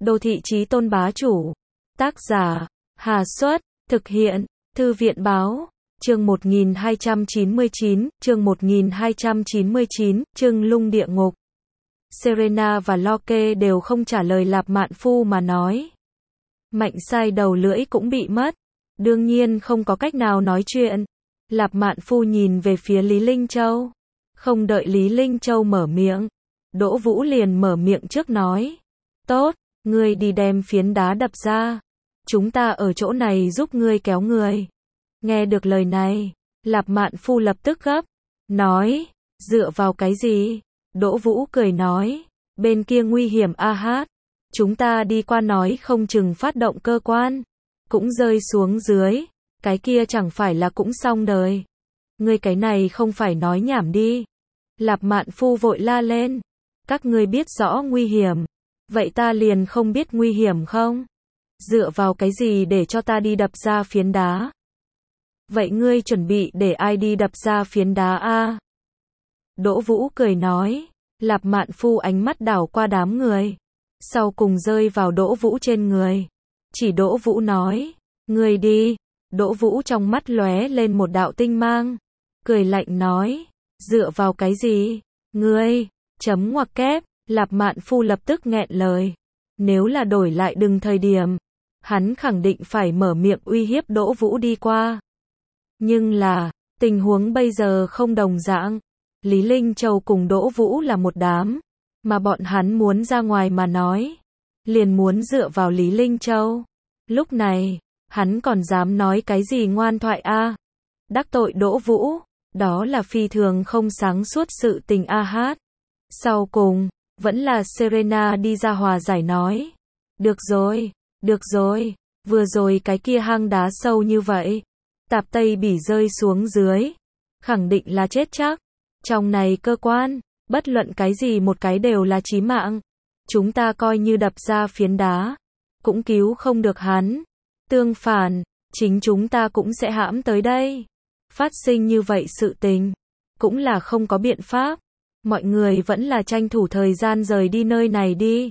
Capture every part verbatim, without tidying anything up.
Đô thị chí tôn bá chủ. Tác giả, Hà Xuất, thực hiện, Thư viện Báo. Chương một nghìn hai trăm chín mươi chín, chương một nghìn hai trăm chín mươi chín, Trưng Lung Địa Ngục. Serena và Locke đều không trả lời Lạp Mạn Phu mà nói. Mạnh sai đầu lưỡi cũng bị mất. Đương nhiên không có cách nào nói chuyện. Lạp Mạn Phu nhìn về phía Lý Linh Châu. Không đợi Lý Linh Châu mở miệng, Đỗ Vũ liền mở miệng trước nói. Tốt, ngươi đi đem phiến đá đập ra. Chúng ta ở chỗ này giúp ngươi kéo người. Nghe được lời này, Lạp Mạn Phu lập tức gấp. Nói, dựa vào cái gì? Đỗ Vũ cười nói, bên kia nguy hiểm a hát. Chúng ta đi qua nói không chừng phát động cơ quan. Cũng rơi xuống dưới. Cái kia chẳng phải là cũng xong đời. Ngươi cái này không phải nói nhảm đi. Lạp Mạn Phu vội la lên. Các ngươi biết rõ nguy hiểm. Vậy ta liền không biết nguy hiểm không? Dựa vào cái gì để cho ta đi đập ra phiến đá? Vậy ngươi chuẩn bị để ai đi đập ra phiến đá a? Đỗ Vũ cười nói. Lạp Mạn Phu ánh mắt đảo qua đám người. Sau cùng rơi vào Đỗ Vũ trên người. Chỉ Đỗ Vũ nói. Ngươi đi. Đỗ Vũ trong mắt lóe lên một đạo tinh mang. Cười lạnh nói. Dựa vào cái gì? Ngươi, chấm ngoặc kép. Lạp Mạn Phu lập tức nghẹn lời. Nếu là đổi lại đừng thời điểm, hắn khẳng định phải mở miệng uy hiếp Đỗ Vũ đi qua. Nhưng là, tình huống bây giờ không đồng dạng. Lý Linh Châu cùng Đỗ Vũ là một đám, mà bọn hắn muốn ra ngoài mà nói, liền muốn dựa vào Lý Linh Châu. Lúc này, hắn còn dám nói cái gì ngoan thoại a? Đắc tội Đỗ Vũ, đó là phi thường không sáng suốt sự tình a hát. Sau cùng, vẫn là Serena đi ra hòa giải nói. Được rồi, được rồi, vừa rồi cái kia hang đá sâu như vậy. Tạp Tây Bỉ rơi xuống dưới. Khẳng định là chết chắc. Trong này cơ quan, bất luận cái gì một cái đều là chí mạng. Chúng ta coi như đập ra phiến đá. Cũng cứu không được hắn. Tương phản, chính chúng ta cũng sẽ hãm tới đây. Phát sinh như vậy sự tình. Cũng là không có biện pháp. Mọi người vẫn là tranh thủ thời gian rời đi nơi này đi.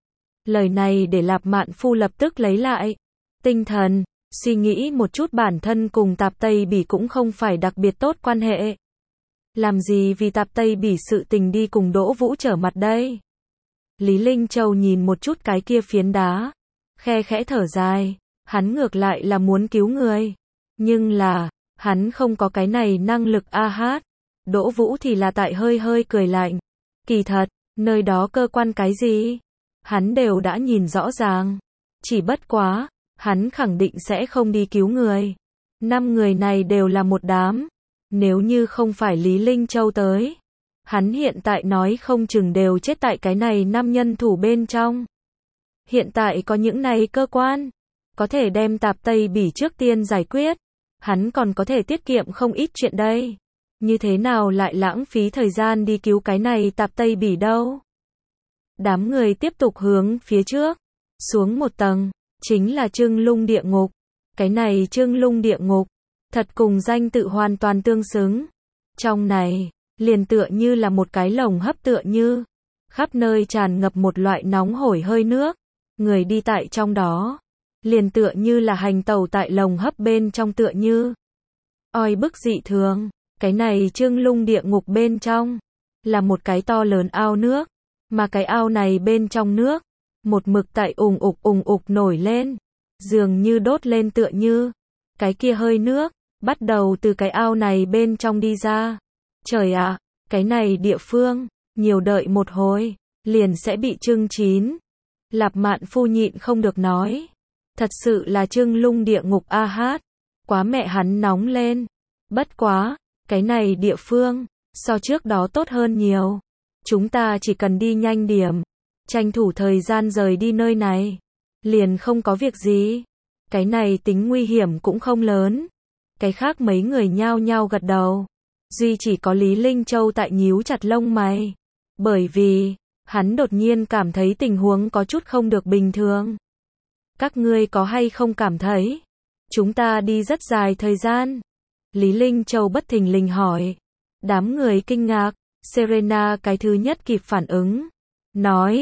Lời này để Lạp Mạn Phu lập tức lấy lại tinh thần, suy nghĩ một chút bản thân cùng Tạp Tây Bỉ cũng không phải đặc biệt tốt quan hệ. Làm gì vì Tạp Tây Bỉ sự tình đi cùng Đỗ Vũ trở mặt đây? Lý Linh Châu nhìn một chút cái kia phiến đá, khe khẽ thở dài, hắn ngược lại là muốn cứu người. Nhưng là, hắn không có cái này năng lực a hát. Đỗ Vũ thì là tại hơi hơi cười lạnh. Kỳ thật, nơi đó cơ quan cái gì? Hắn đều đã nhìn rõ ràng. Chỉ bất quá, hắn khẳng định sẽ không đi cứu người. Năm người này đều là một đám. Nếu như không phải Lý Linh Châu tới, hắn hiện tại nói không chừng đều chết tại cái này năm nhân thủ bên trong. Hiện tại có những này cơ quan, có thể đem Tạp Tây Bỉ trước tiên giải quyết. Hắn còn có thể tiết kiệm không ít chuyện đây. Như thế nào lại lãng phí thời gian đi cứu cái này Tạp Tây Bỉ đâu? Đám người tiếp tục hướng phía trước, xuống một tầng, chính là Trưng Lung Địa Ngục. Cái này Trưng Lung Địa Ngục, thật cùng danh tự hoàn toàn tương xứng. Trong này, liền tựa như là một cái lồng hấp tựa như, khắp nơi tràn ngập một loại nóng hổi hơi nước. Người đi tại trong đó, liền tựa như là hành tẩu tại lồng hấp bên trong tựa như. Oi bức dị thường. Cái này Trưng Lung Địa Ngục bên trong, là một cái to lớn ao nước, mà cái ao này bên trong nước, một mực tại ùng ục ùng ục nổi lên, dường như đốt lên tựa như, cái kia hơi nước, bắt đầu từ cái ao này bên trong đi ra. Trời ạ, cái này địa phương, nhiều đợi một hồi, liền sẽ bị trưng chín. Lạp Mạn Phu nhịn không được nói, thật sự là Trưng Lung Địa Ngục a hát, quá mẹ hắn nóng lên, bất quá. Cái này địa phương, so trước đó tốt hơn nhiều. Chúng ta chỉ cần đi nhanh điểm, tranh thủ thời gian rời đi nơi này, liền không có việc gì. Cái này tính nguy hiểm cũng không lớn. Cái khác mấy người nhao nhao gật đầu. Duy chỉ có Lý Linh Châu tại nhíu chặt lông mày. Bởi vì, hắn đột nhiên cảm thấy tình huống có chút không được bình thường. Các ngươi có hay không cảm thấy? Chúng ta đi rất dài thời gian. Lý Linh Châu bất thình lình hỏi. Đám người kinh ngạc, Serena cái thứ nhất kịp phản ứng. Nói,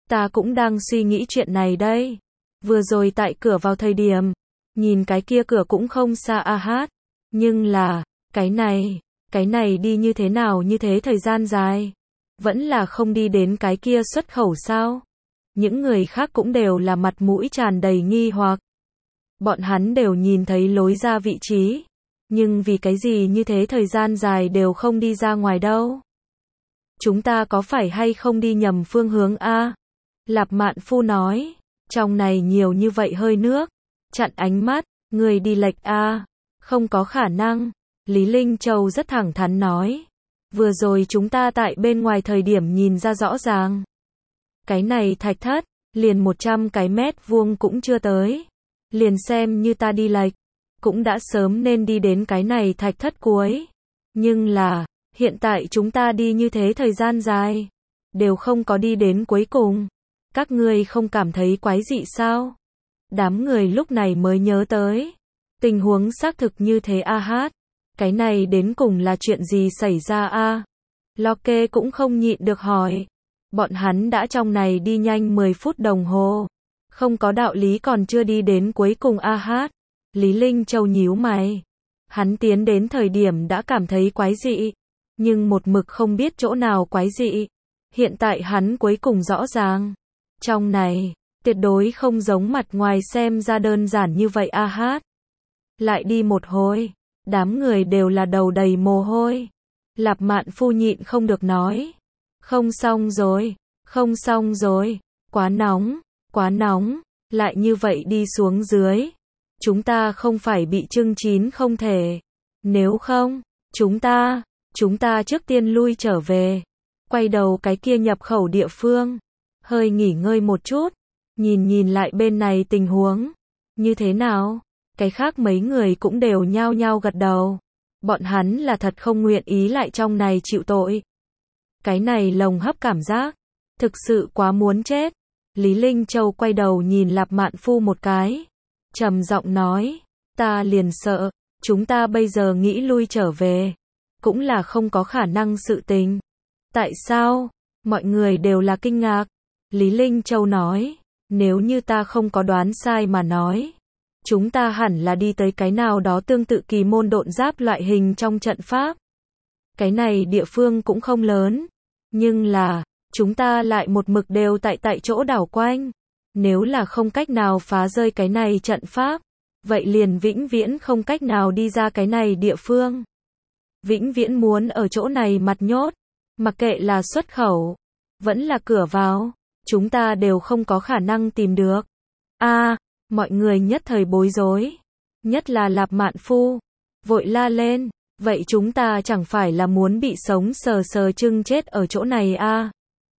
Ta cũng đang suy nghĩ chuyện này đây. Vừa rồi tại cửa vào thời điểm, nhìn cái kia cửa cũng không xa a hát. Nhưng là, cái này, cái này đi như thế nào như thế thời gian dài. Vẫn là không đi đến cái kia xuất khẩu sao? Những người khác cũng đều là mặt mũi tràn đầy nghi hoặc. Bọn hắn đều nhìn thấy lối ra vị trí. Nhưng vì cái gì như thế thời gian dài đều không đi ra ngoài đâu? Chúng ta có phải hay không đi nhầm phương hướng a? Lạp Mạn Phu nói, trong này nhiều như vậy hơi nước, chặn ánh mắt, người đi lệch a, không có khả năng. Lý Linh Châu rất thẳng thắn nói, vừa rồi chúng ta tại bên ngoài thời điểm nhìn ra rõ ràng. Cái này thạch thất, liền một trăm cái mét vuông cũng chưa tới. Liền xem như ta đi lệch, cũng đã sớm nên đi đến cái này thạch thất cuối. Nhưng là, hiện tại chúng ta đi như thế thời gian dài, đều không có đi đến cuối cùng. Các ngươi không cảm thấy quái dị sao? Đám người lúc này mới nhớ tới. Tình huống xác thực như thế a hát. Cái này đến cùng là chuyện gì xảy ra a? Locke cũng không nhịn được hỏi. Bọn hắn đã trong này đi nhanh mười phút đồng hồ. Không có đạo lý còn chưa đi đến cuối cùng a hát. Lý Linh Châu nhíu mày. Hắn tiến đến thời điểm đã cảm thấy quái dị. Nhưng một mực không biết chỗ nào quái dị. Hiện tại hắn cuối cùng rõ ràng. Trong này, tuyệt đối không giống mặt ngoài xem ra đơn giản như vậy a hát. Lại đi một hồi, đám người đều là đầu đầy mồ hôi. Lạp Mạn Phu nhịn không được nói. Không xong rồi, không xong rồi, quá nóng, quá nóng, lại như vậy đi xuống dưới. Chúng ta không phải bị chưng chín không thể. Nếu không, chúng ta, chúng ta trước tiên lui trở về. Quay đầu cái kia nhập khẩu địa phương. Hơi nghỉ ngơi một chút. Nhìn nhìn lại bên này tình huống. Như thế nào? Cái khác mấy người cũng đều nhao nhao gật đầu. Bọn hắn là thật không nguyện ý lại trong này chịu tội. Cái này lồng hấp cảm giác. Thực sự quá muốn chết. Lý Linh Châu quay đầu nhìn Lạp Mạn Phu một cái. Trầm giọng nói. Ta liền sợ. Chúng ta bây giờ nghĩ lui trở về. Cũng là không có khả năng sự tình. Tại sao? Mọi người đều là kinh ngạc. Lý Linh Châu nói. Nếu như ta không có đoán sai mà nói. Chúng ta hẳn là đi tới cái nào đó tương tự kỳ môn độn giáp loại hình trong trận pháp. Cái này địa phương cũng không lớn. Nhưng là, chúng ta lại một mực đều tại tại chỗ đảo quanh. Nếu là không cách nào phá rơi cái này trận pháp, vậy liền vĩnh viễn không cách nào đi ra cái này địa phương. Vĩnh viễn muốn ở chỗ này mặt nhốt. Mặc kệ là xuất khẩu, vẫn là cửa vào, chúng ta đều không có khả năng tìm được. A, mọi người nhất thời bối rối. Nhất là Lạp Mạn Phu. Vội la lên. Vậy chúng ta chẳng phải là muốn bị sống sờ sờ chưng chết ở chỗ này a? À?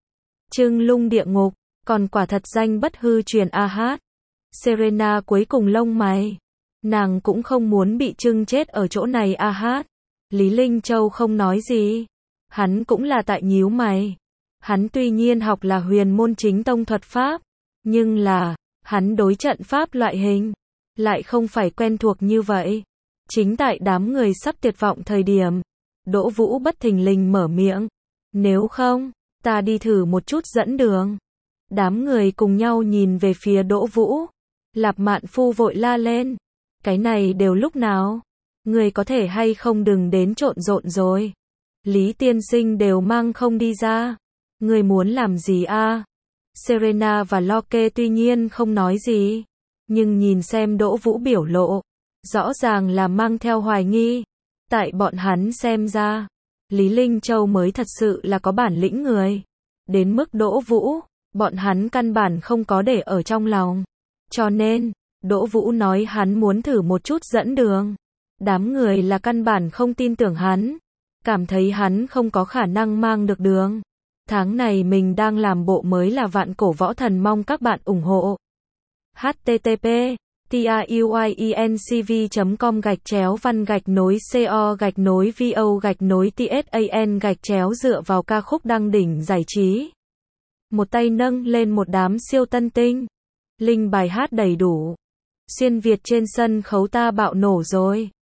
Trưng lung địa ngục. Còn quả thật danh bất hư truyền a hát. Serena cuối cùng lông mày. Nàng cũng không muốn bị chưng chết ở chỗ này a hát. Lý Linh Châu không nói gì. Hắn cũng là tại nhíu mày. Hắn tuy nhiên học là huyền môn chính tông thuật pháp. Nhưng là, hắn đối trận pháp loại hình. Lại không phải quen thuộc như vậy. Chính tại đám người sắp tuyệt vọng thời điểm. Đỗ Vũ bất thình lình mở miệng. Nếu không, ta đi thử một chút dẫn đường. Đám người cùng nhau nhìn về phía Đỗ Vũ. Lạp Mạn Phu vội la lên. Cái này đều lúc nào? Người có thể hay không đừng đến trộn rộn rồi. Lý tiên sinh đều mang không đi ra. Người muốn làm gì a? À? Serena và Locke tuy nhiên không nói gì. Nhưng nhìn xem Đỗ Vũ biểu lộ. Rõ ràng là mang theo hoài nghi. Tại bọn hắn xem ra. Lý Linh Châu mới thật sự là có bản lĩnh người. Đến mức Đỗ Vũ. Bọn hắn căn bản không có để ở trong lòng. Cho nên, Đỗ Vũ nói hắn muốn thử một chút dẫn đường. Đám người là căn bản không tin tưởng hắn. Cảm thấy hắn không có khả năng mang được đường. Tháng này mình đang làm bộ mới là Vạn Cổ Võ Thần, mong các bạn ủng hộ. H T T P TIUIENCV chấm com gạch chéo văn gạch nối CO gạch nối VO gạch nối TSAN gạch chéo dựa vào ca khúc đăng đỉnh giải trí. Một tay nâng lên một đám siêu tân tinh. Linh bài hát đầy đủ. Xuyên Việt trên sân khấu ta bạo nổ rồi.